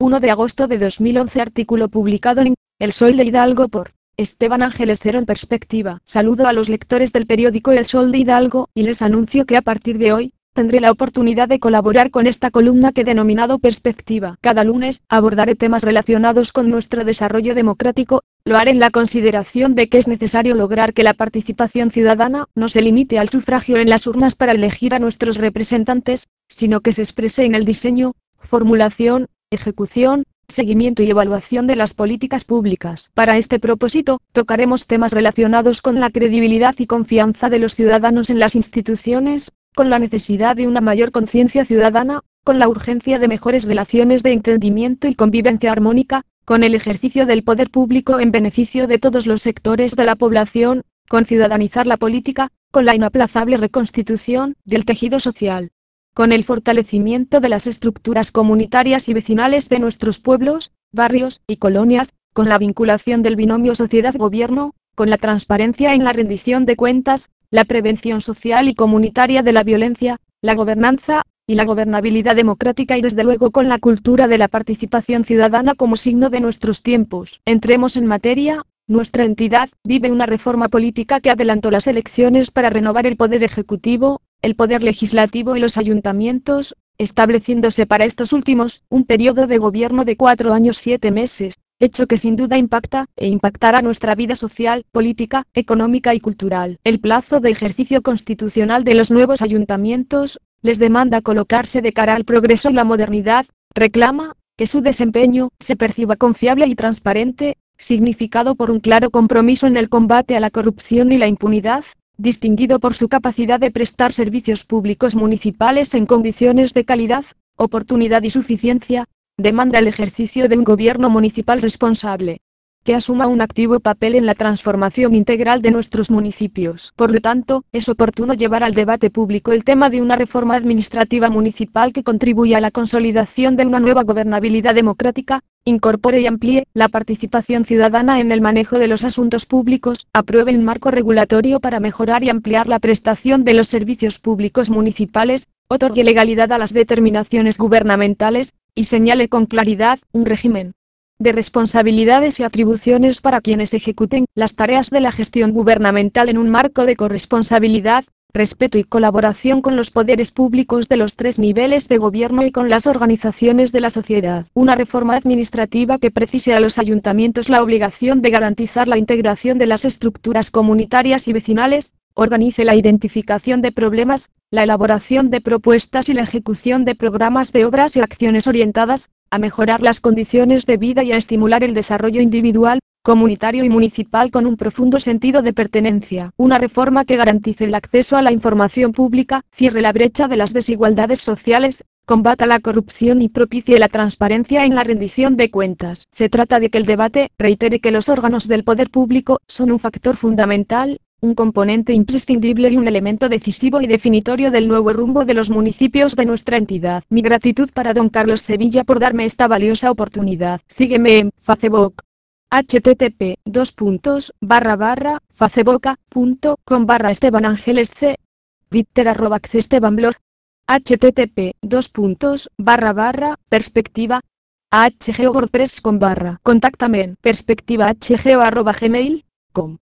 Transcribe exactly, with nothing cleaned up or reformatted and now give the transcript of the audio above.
uno de agosto de dos mil once. Artículo publicado en El Sol de Hidalgo por Esteban Ángeles Cero en perspectiva. Saludo a los lectores del periódico El Sol de Hidalgo, y les anuncio que a partir de hoy, tendré la oportunidad de colaborar con esta columna que he denominado Perspectiva. Cada lunes, abordaré temas relacionados con nuestro desarrollo democrático. Lo haré en la consideración de que es necesario lograr que la participación ciudadana no se limite al sufragio en las urnas para elegir a nuestros representantes, sino que se exprese en el diseño, formulación, ejecución, seguimiento y evaluación de las políticas públicas. Para este propósito, tocaremos temas relacionados con la credibilidad y confianza de los ciudadanos en las instituciones, con la necesidad de una mayor conciencia ciudadana, con la urgencia de mejores relaciones de entendimiento y convivencia armónica, con el ejercicio del poder público en beneficio de todos los sectores de la población, con ciudadanizar la política, con la inaplazable reconstitución del tejido social, con el fortalecimiento de las estructuras comunitarias y vecinales de nuestros pueblos, barrios y colonias, con la vinculación del binomio sociedad-gobierno, con la transparencia en la rendición de cuentas, la prevención social y comunitaria de la violencia, la gobernanza y la gobernabilidad democrática y desde luego con la cultura de la participación ciudadana como signo de nuestros tiempos. Entremos en materia. Nuestra entidad vive una reforma política que adelantó las elecciones para renovar el poder ejecutivo, el poder legislativo y los ayuntamientos, estableciéndose para estos últimos un periodo de gobierno de cuatro años siete meses, hecho que sin duda impacta e impactará nuestra vida social, política, económica y cultural. El plazo de ejercicio constitucional de los nuevos ayuntamientos les demanda colocarse de cara al progreso y la modernidad. Reclama que su desempeño se perciba confiable y transparente, significado por un claro compromiso en el combate a la corrupción y la impunidad, distinguido por su capacidad de prestar servicios públicos municipales en condiciones de calidad, oportunidad y suficiencia. Demanda el ejercicio de un gobierno municipal responsable, que asuma un activo papel en la transformación integral de nuestros municipios. Por lo tanto, es oportuno llevar al debate público el tema de una reforma administrativa municipal que contribuya a la consolidación de una nueva gobernabilidad democrática, incorpore y amplíe la participación ciudadana en el manejo de los asuntos públicos, apruebe el marco regulatorio para mejorar y ampliar la prestación de los servicios públicos municipales, otorgue legalidad a las determinaciones gubernamentales, y señale con claridad un régimen de responsabilidades y atribuciones para quienes ejecuten las tareas de la gestión gubernamental en un marco de corresponsabilidad, respeto y colaboración con los poderes públicos de los tres niveles de gobierno y con las organizaciones de la sociedad. Una reforma administrativa que precise a los ayuntamientos la obligación de garantizar la integración de las estructuras comunitarias y vecinales, organice la identificación de problemas, la elaboración de propuestas y la ejecución de programas de obras y acciones orientadas a mejorar las condiciones de vida y a estimular el desarrollo individual, comunitario y municipal con un profundo sentido de pertenencia. Una reforma que garantice el acceso a la información pública, cierre la brecha de las desigualdades sociales, combata la corrupción y propicie la transparencia en la rendición de cuentas. Se trata de que el debate reitere que los órganos del poder público son un factor fundamental, un componente imprescindible y un elemento decisivo y definitorio del nuevo rumbo de los municipios de nuestra entidad. Mi gratitud para don Carlos Sevilla por darme esta valiosa oportunidad. Sígueme en Facebook. http dos puntos barra barra facebook.com barra Esteban Ángeles C. Twitter arroba Esteban Blog. http dos puntos barra barra perspectiva hgo WordPress con barra. Contáctame en perspectivahgo arroba gmail punto com.